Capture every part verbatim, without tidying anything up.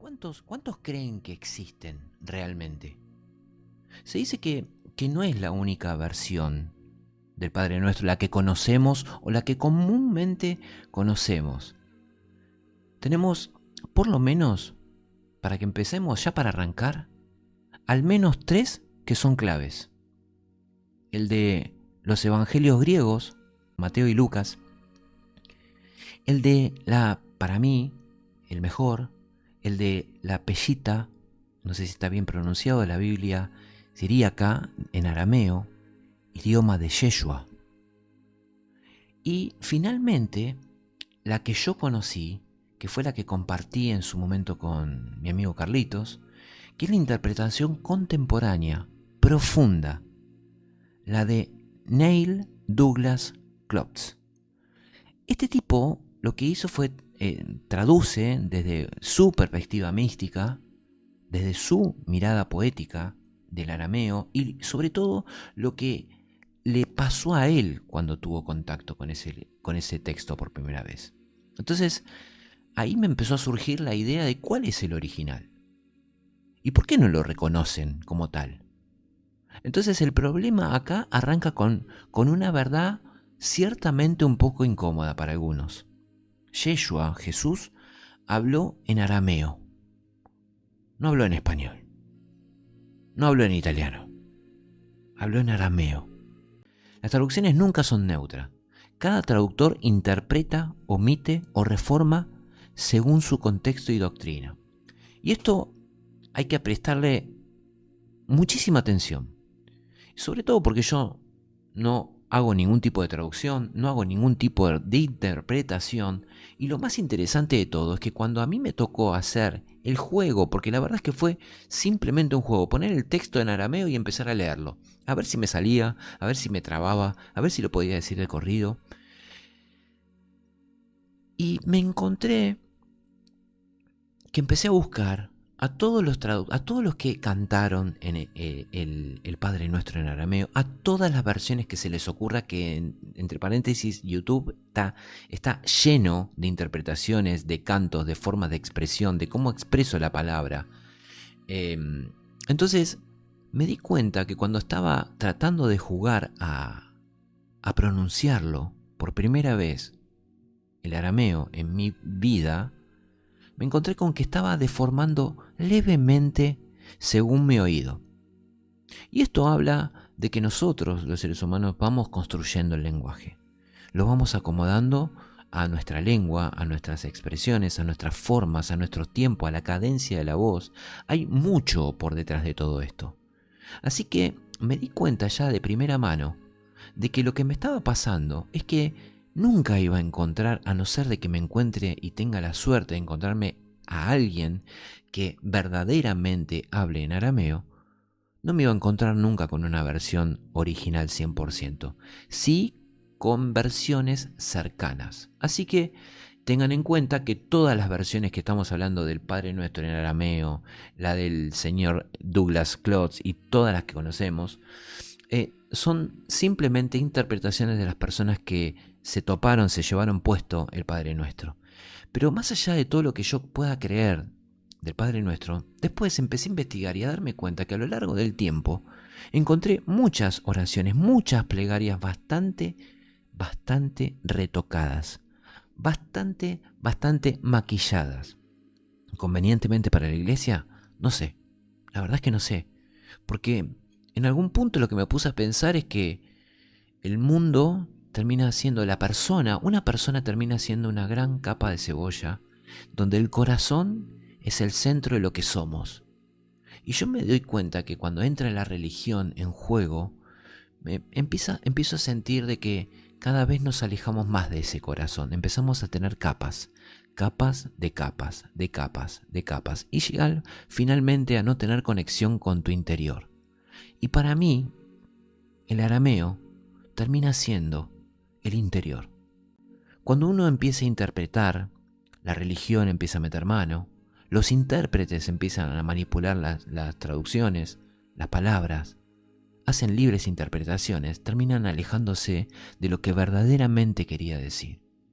¿cuántos, cuántos creen que existen realmente? Se dice que, que no es la única versión del Padre Nuestro la que conocemos o la que comúnmente conocemos. Tenemos, por lo menos, para que empecemos ya para arrancar, al menos tres que son claves. El de los evangelios griegos, Mateo y Lucas. El de la, para mí, el mejor, el de la Peshita, no sé si está bien pronunciado, de la Biblia siríaca en arameo, idioma de Yeshua. Y finalmente, la que yo conocí, que fue la que compartí en su momento con mi amigo Carlitos, que es la interpretación contemporánea, profunda, la de Neil Douglas Klotz. Este tipo lo que hizo fue eh, traduce desde su perspectiva mística, desde su mirada poética del arameo y sobre todo lo que le pasó a él cuando tuvo contacto con ese, con ese texto por primera vez. Entonces, ahí me empezó a surgir la idea de cuál es el original y por qué no lo reconocen como tal. Entonces el problema acá arranca con, con una verdad ciertamente un poco incómoda para algunos. Yeshua, Jesús, habló en arameo. No habló en español. No habló en italiano. Habló en arameo. Las traducciones nunca son neutras. Cada traductor interpreta, omite o reforma según su contexto y doctrina. Y esto hay que prestarle muchísima atención. Sobre todo porque yo no hago ningún tipo de traducción, no hago ningún tipo de interpretación. Y lo más interesante de todo es que cuando a mí me tocó hacer el juego, porque la verdad es que fue simplemente un juego, poner el texto en arameo y empezar a leerlo, a ver si me salía, a ver si me trababa, a ver si lo podía decir de corrido. Y me encontré que empecé a buscar a todos los tradu- a todos los que cantaron en el, el, el Padre Nuestro en arameo, a todas las versiones que se les ocurra, que en, entre paréntesis YouTube está, está lleno de interpretaciones, de cantos, de formas de expresión, de cómo expreso la palabra. Eh, entonces me di cuenta que cuando estaba tratando de jugar a, a pronunciarlo por primera vez, el arameo en mi vida, me encontré con que estaba deformando levemente según mi oído. Y esto habla de que nosotros, los seres humanos, vamos construyendo el lenguaje. Lo vamos acomodando a nuestra lengua, a nuestras expresiones, a nuestras formas, a nuestro tiempo, a la cadencia de la voz. Hay mucho por detrás de todo esto. Así que me di cuenta ya de primera mano de que lo que me estaba pasando es que nunca iba a encontrar, a no ser de que me encuentre y tenga la suerte de encontrarme a alguien que verdaderamente hable en arameo, no me iba a encontrar nunca con una versión original cien por ciento. Sí con versiones cercanas. Así que tengan en cuenta que todas las versiones que estamos hablando del Padre Nuestro en arameo, la del señor Douglas Klotz y todas las que conocemos, eh, son simplemente interpretaciones de las personas que se toparon, se llevaron puesto el Padre Nuestro. Pero más allá de todo lo que yo pueda creer del Padre Nuestro, después empecé a investigar y a darme cuenta que a lo largo del tiempo encontré muchas oraciones, muchas plegarias bastante, bastante retocadas, bastante, bastante maquilladas. ¿Convenientemente para la iglesia? No sé, la verdad es que no sé, porque en algún punto lo que me puse a pensar es que el mundo termina siendo la persona, una persona termina siendo una gran capa de cebolla, donde el corazón es el centro de lo que somos. Y yo me doy cuenta que cuando entra la religión en juego, me empieza, empiezo a sentir de que cada vez nos alejamos más de ese corazón. Empezamos a tener capas, capas de capas, de capas, de capas, y llegar finalmente a no tener conexión con tu interior. Y para mí, el arameo termina siendo el interior. Cuando uno empieza a interpretar, la religión empieza a meter mano, los intérpretes empiezan a manipular las, las traducciones, las palabras, hacen libres interpretaciones, terminan alejándose de lo que verdaderamente quería decir.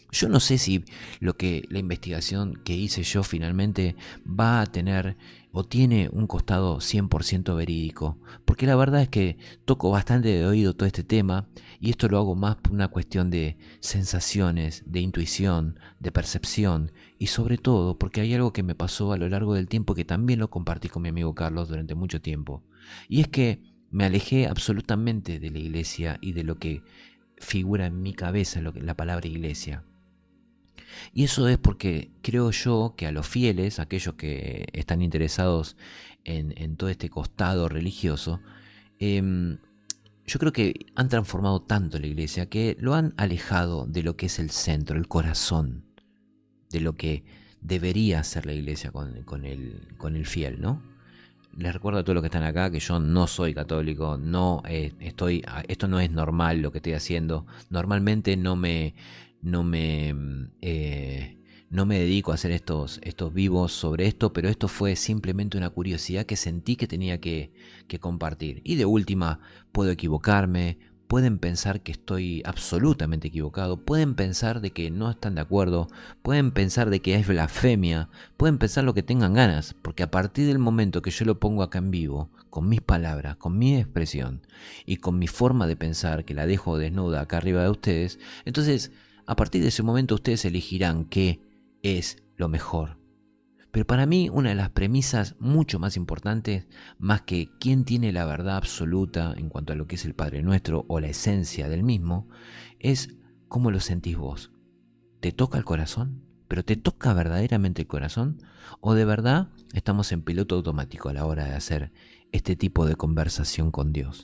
Yo no sé si lo que la investigación que hice yo finalmente va a tener o tiene un costado cien por ciento verídico, porque la verdad es que toco bastante de oído todo este tema y esto lo hago más por una cuestión de sensaciones, de intuición, de percepción y sobre todo porque hay algo que me pasó a lo largo del tiempo que también lo compartí con mi amigo Carlos durante mucho tiempo, y es que me alejé absolutamente de la iglesia y de lo que figura en mi cabeza lo que, la palabra iglesia. Y eso es porque creo yo que a los fieles, aquellos que están interesados en, en todo este costado religioso, eh, yo creo que han transformado tanto la iglesia que lo han alejado de lo que es el centro, el corazón, de lo que debería ser la iglesia con, con, el, con el fiel, ¿no? Les recuerdo a todos los que están acá que yo no soy católico, no eh, estoy, esto no es normal lo que estoy haciendo. Normalmente no me, no me, eh, no me dedico a hacer estos, estos vivos sobre esto, pero esto fue simplemente una curiosidad que sentí que tenía que, que compartir. Y de última, puedo equivocarme. Pueden pensar que estoy absolutamente equivocado, pueden pensar de que no están de acuerdo, pueden pensar de que es blasfemia, pueden pensar lo que tengan ganas, porque a partir del momento que yo lo pongo acá en vivo, con mis palabras, con mi expresión y con mi forma de pensar, que la dejo desnuda acá arriba de ustedes, entonces a partir de ese momento ustedes elegirán qué es lo mejor. Pero para mí una de las premisas mucho más importantes, más que quién tiene la verdad absoluta en cuanto a lo que es el Padre Nuestro o la esencia del mismo, es cómo lo sentís vos. ¿Te toca el corazón? ¿Pero te toca verdaderamente el corazón? ¿O de verdad estamos en piloto automático a la hora de hacer este tipo de conversación con Dios?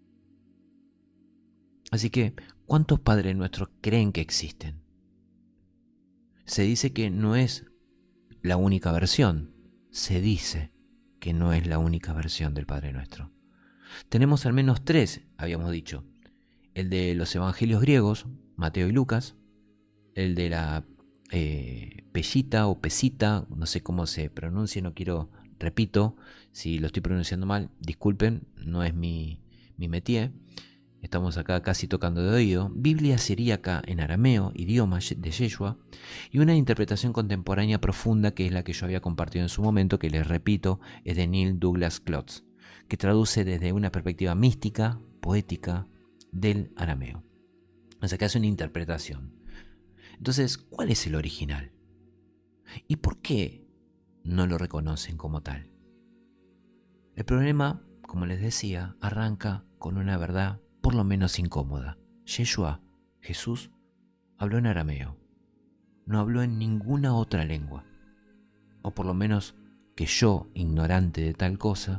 Así que, ¿cuántos Padres Nuestros creen que existen? Se dice que no es la única versión. Se dice que no es la única versión del Padre Nuestro. Tenemos al menos tres, habíamos dicho. El de los evangelios griegos, Mateo y Lucas. El de la eh, Pellita o Pesita, no sé cómo se pronuncia, no quiero, repito, si lo estoy pronunciando mal, disculpen, no es mi, mi métier. Estamos acá casi tocando de oído. Biblia siríaca en arameo, idioma de Yeshua, y una interpretación contemporánea profunda que es la que yo había compartido en su momento, que les repito, es de Neil Douglas Klotz, que traduce desde una perspectiva mística, poética, del arameo. O sea que hace una interpretación. Entonces, ¿cuál es el original? ¿Y por qué no lo reconocen como tal? El problema, como les decía, arranca con una verdad por lo menos incómoda. Yeshua, Jesús, habló en arameo. No habló en ninguna otra lengua. O por lo menos que yo, ignorante de tal cosa,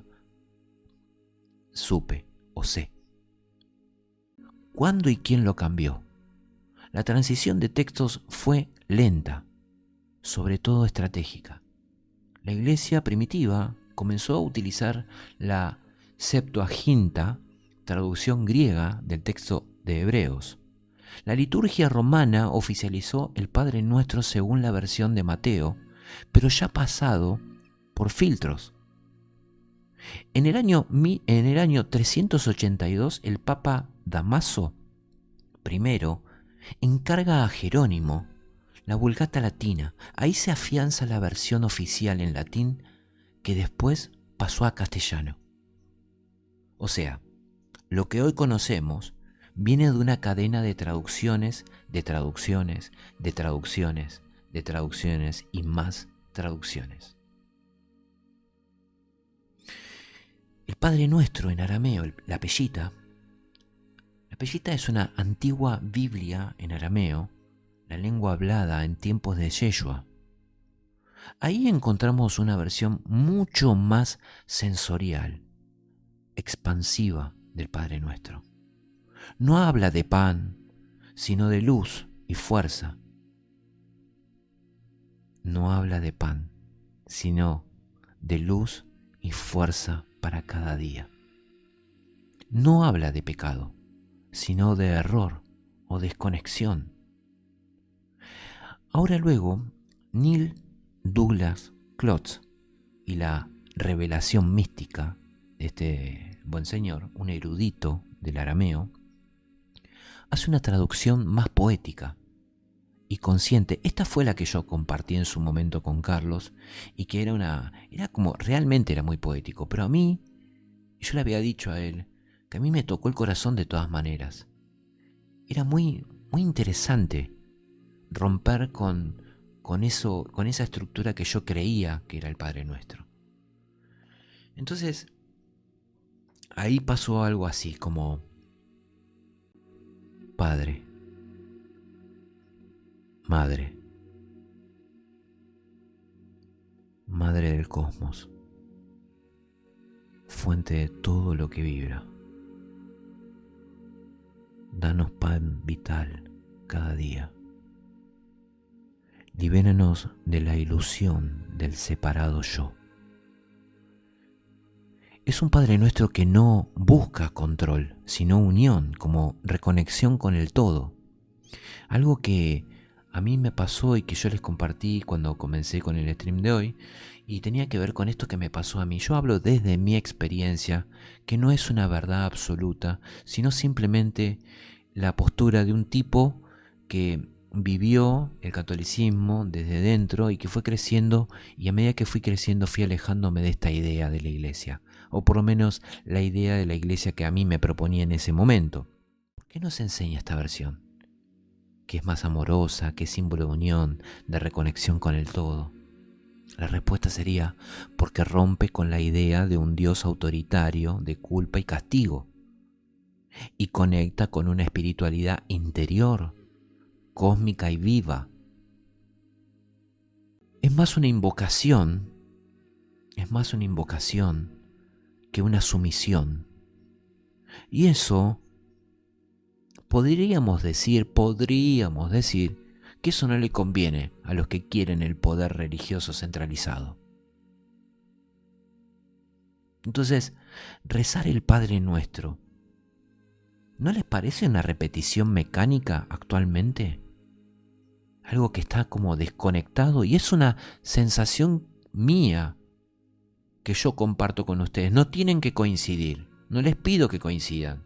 supe o sé. ¿Cuándo y quién lo cambió? La transición de textos fue lenta, sobre todo estratégica. La iglesia primitiva comenzó a utilizar la Septuaginta, traducción griega del texto de Hebreos. La liturgia romana oficializó el Padre Nuestro según la versión de Mateo, pero ya pasado por filtros. En el año, en el año trescientos ochenta y dos, el Papa Damaso primero encarga a Jerónimo la Vulgata Latina. Ahí se afianza la versión oficial en latín que después pasó a castellano. O sea, lo que hoy conocemos viene de una cadena de traducciones, de traducciones, de traducciones, de traducciones y más traducciones. El Padre Nuestro en arameo, la Pellita, la Pellita es una antigua Biblia en arameo, la lengua hablada en tiempos de Yeshua. Ahí encontramos una versión mucho más sensorial, expansiva del Padre Nuestro. No habla de pan, sino de luz y fuerza. No habla de pan, sino de luz y fuerza para cada día. No habla de pecado, sino de error o desconexión. Ahora luego, Neil Douglas Klotz y la revelación mística de este buen señor, un erudito del arameo, hace una traducción más poética y consciente. Esta fue la que yo compartí en su momento con Carlos y que era una, era como, realmente era muy poético, pero a mí, yo le había dicho a él que a mí me tocó el corazón de todas maneras. Era muy, muy interesante romper con, con eso, con esa estructura que yo creía que era el Padre Nuestro. Entonces, ahí pasó algo así como: Padre, Madre, Madre del Cosmos, fuente de todo lo que vibra, danos pan vital cada día. Libéranos de la ilusión del separado yo. Es un Padre Nuestro que no busca control, sino unión, como reconexión con el todo. Algo que a mí me pasó y que yo les compartí cuando comencé con el stream de hoy, y tenía que ver con esto que me pasó a mí. Yo hablo desde mi experiencia, que no es una verdad absoluta, sino simplemente la postura de un tipo que vivió el catolicismo desde dentro y que fue creciendo, y a medida que fui creciendo fui alejándome de esta idea de la iglesia, o por lo menos la idea de la iglesia que a mí me proponía en ese momento. ¿Por qué no se enseña esta versión? Que es más amorosa, que es símbolo de unión, de reconexión con el todo. La respuesta sería porque rompe con la idea de un Dios autoritario, de culpa y castigo, y conecta con una espiritualidad interior, cósmica y viva. Es más una invocación, es más una invocación que una sumisión. Y eso podríamos decir, podríamos decir que eso no le conviene a los que quieren el poder religioso centralizado. Entonces, rezar el Padre Nuestro, ¿no les parece una repetición mecánica actualmente? Algo que está como desconectado, y es una sensación mía que yo comparto con ustedes. No tienen que coincidir, no les pido que coincidan.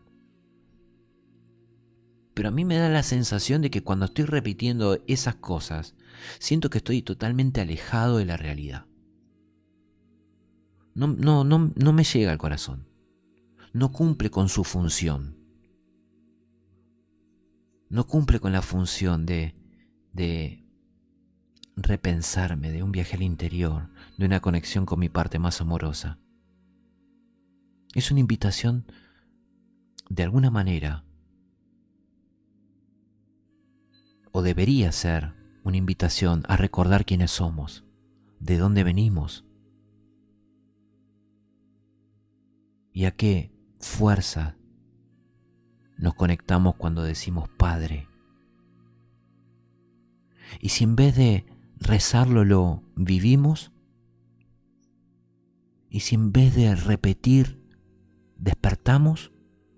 Pero a mí me da la sensación de que cuando estoy repitiendo esas cosas, siento que estoy totalmente alejado de la realidad. No, no, no, no me llega al corazón. No cumple con su función. No cumple con la función de, de repensarme, de un viaje al interior, de una conexión con mi parte más amorosa. Es una invitación, de alguna manera, o debería ser una invitación a recordar quiénes somos, de dónde venimos, y a qué fuerza nos conectamos cuando decimos Padre. Y si en vez de rezarlo lo vivimos, y si en vez de repetir despertamos,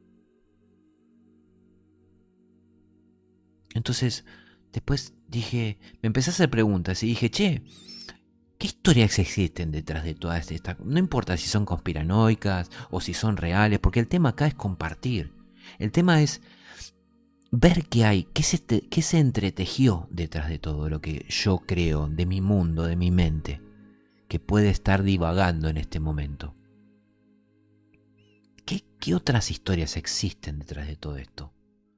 entonces después dije, me empecé a hacer preguntas y dije, che, ¿qué historias existen detrás de todas estas? No importa si son conspiranoicas o si son reales, porque el tema acá es compartir. El tema es ver qué hay, qué se, te, qué se entretejió detrás de todo lo que yo creo, de mi mundo, de mi mente, que puede estar divagando en este momento. ¿Qué, qué otras historias existen detrás de todo esto?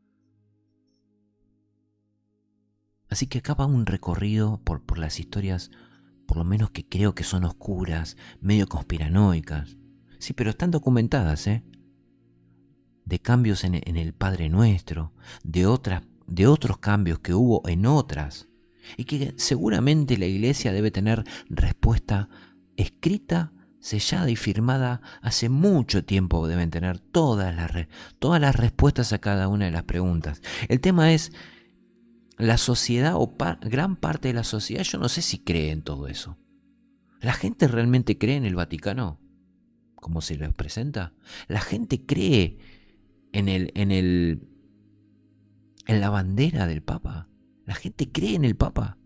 Así que acá va un recorrido por, por las historias, por lo menos que creo que son oscuras, medio conspiranoicas. Sí, pero están documentadas, ¿eh? De cambios en, en el Padre Nuestro, de, otras, de otros cambios que hubo en otras, y que seguramente la Iglesia debe tener respuesta escrita, sellada y firmada hace mucho tiempo. Deben tener todas las, re, todas las respuestas a cada una de las preguntas. El tema es, la sociedad o par, gran parte de la sociedad, yo no sé si cree en todo eso. ¿La gente realmente cree en el Vaticano? ¿Cómo se les presenta? ¿La gente cree en el, en el, en la bandera del Papa? ¿La gente cree en el Papa?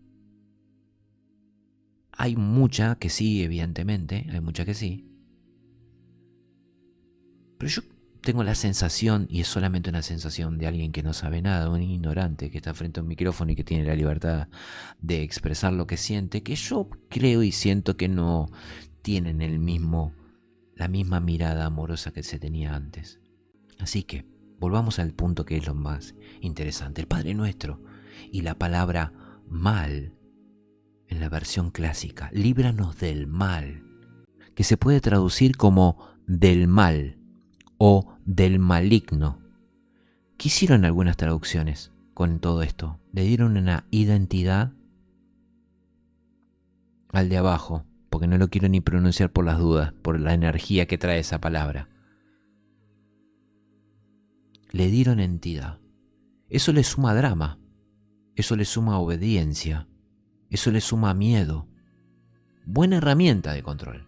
Hay mucha que sí, evidentemente, hay mucha que sí. Pero yo tengo la sensación, y es solamente una sensación de alguien que no sabe nada, un ignorante que está frente a un micrófono y que tiene la libertad de expresar lo que siente, que yo creo y siento que no tienen el mismo, la misma mirada amorosa que se tenía antes. Así que, volvamos al punto que es lo más interesante, el Padre Nuestro y la palabra mal en la versión clásica, líbranos del mal, que se puede traducir como del mal o del maligno. ¿Qué hicieron algunas traducciones con todo esto? Le dieron una identidad al de abajo, porque no lo quiero ni pronunciar por las dudas, por la energía que trae esa palabra. Le dieron entidad. Eso le suma drama, eso le suma obediencia, eso le suma miedo. Buena herramienta de control.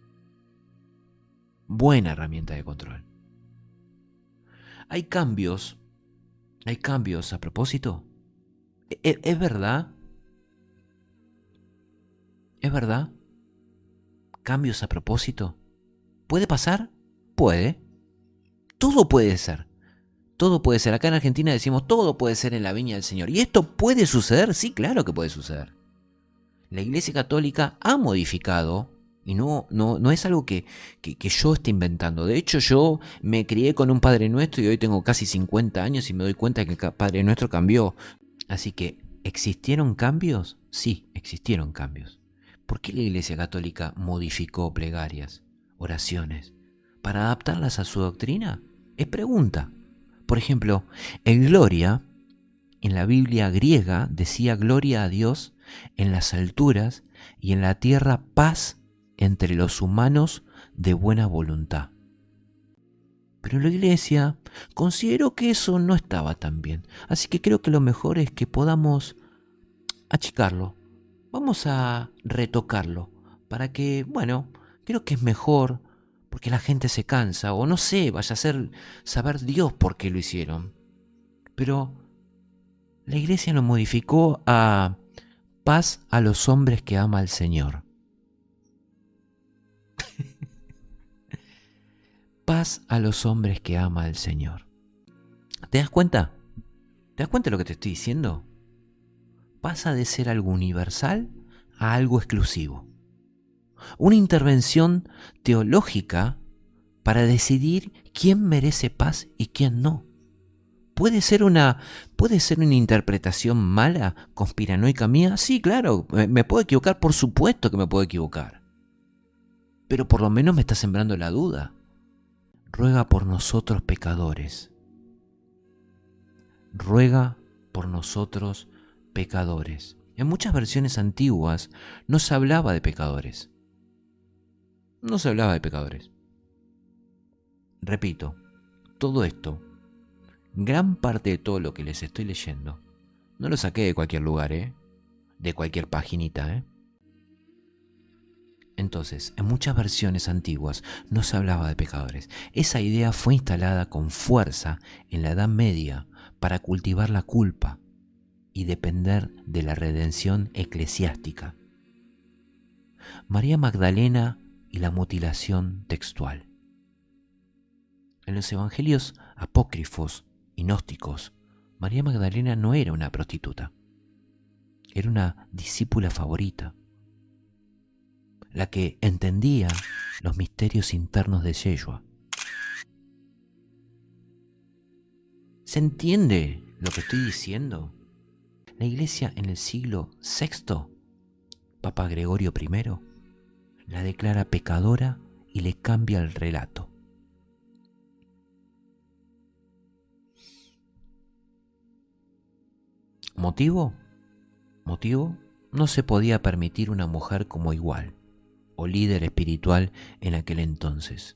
Buena herramienta de control. Hay cambios, hay cambios a propósito. ¿Es, es verdad? ¿Es verdad? ¿Cambios a propósito? ¿Puede pasar? Puede. Todo puede ser. Todo puede ser. Acá en Argentina decimos todo puede ser en la viña del Señor. ¿Y esto puede suceder? Sí, claro que puede suceder. La Iglesia Católica ha modificado, y no, no, no es algo que, que, que yo esté inventando. De hecho, yo me crié con un Padre Nuestro y hoy tengo casi cincuenta años y me doy cuenta que el Padre Nuestro cambió. Así que, ¿existieron cambios? Sí, existieron cambios. ¿Por qué la Iglesia Católica modificó plegarias, oraciones, para adaptarlas a su doctrina? Es pregunta. Por ejemplo, en Gloria, en la Biblia griega decía gloria a Dios en las alturas y en la tierra paz entre los humanos de buena voluntad. Pero la Iglesia consideró que eso no estaba tan bien. Así que creo que lo mejor es que podamos achicarlo. Vamos a retocarlo para que, bueno, creo que es mejor porque la gente se cansa o no sé, vaya a ser saber Dios por qué lo hicieron. Pero la Iglesia lo modificó a paz a los hombres que ama al Señor. Paz a los hombres que ama al Señor. ¿Te das cuenta? ¿Te das cuenta de lo que te estoy diciendo? Pasa de ser algo universal a algo exclusivo. Una intervención teológica para decidir quién merece paz y quién no. ¿Puede ser una, puede ser una interpretación mala, conspiranoica mía? Sí, claro, me puedo equivocar, por supuesto que me puedo equivocar. Pero por lo menos me está sembrando la duda. Ruega por nosotros pecadores. Ruega por nosotros pecadores. En muchas versiones antiguas no se hablaba de pecadores. No se hablaba de pecadores. Repito, todo esto, gran parte de todo lo que les estoy leyendo, no lo saqué de cualquier lugar, ¿eh? De cualquier paginita, ¿eh? Entonces, en muchas versiones antiguas no se hablaba de pecadores. Esa idea fue instalada con fuerza en la Edad Media para cultivar la culpa y depender de la redención eclesiástica. María Magdalena y la mutilación textual. En los evangelios apócrifos y gnósticos, María Magdalena no era una prostituta, era una discípula favorita, la que entendía los misterios internos de Yeshua. ¿Se entiende lo que estoy diciendo? La Iglesia en el siglo sexto, Papa Gregorio primero, la declara pecadora y le cambia el relato. ¿Motivo? ¿Motivo? No se podía permitir una mujer como igual o líder espiritual en aquel entonces.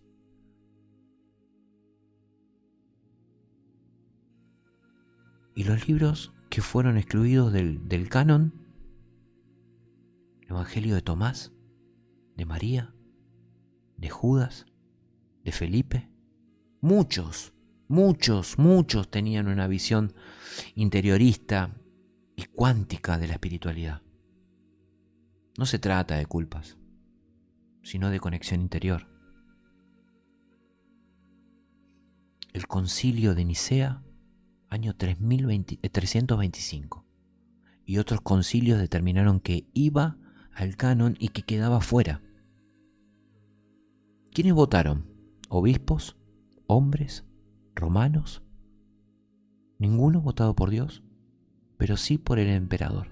¿Y los libros que fueron excluidos del, del canon? ¿El Evangelio de Tomás? ¿De María? ¿De Judas? ¿De Felipe? Muchos, muchos, muchos tenían una visión interiorista y cuántica de la espiritualidad. No se trata de culpas, sino de conexión interior. el concilio de Nicea, año tres mil veinte, trescientos veinticinco. Y otros concilios determinaron que iba al canon y que quedaba fuera. ¿Quiénes votaron? ¿Obispos? ¿Hombres? ¿Romanos? Ninguno votado por Dios, pero sí por el emperador.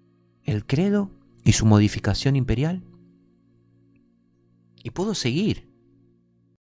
El credo y su modificación imperial. Y puedo seguir.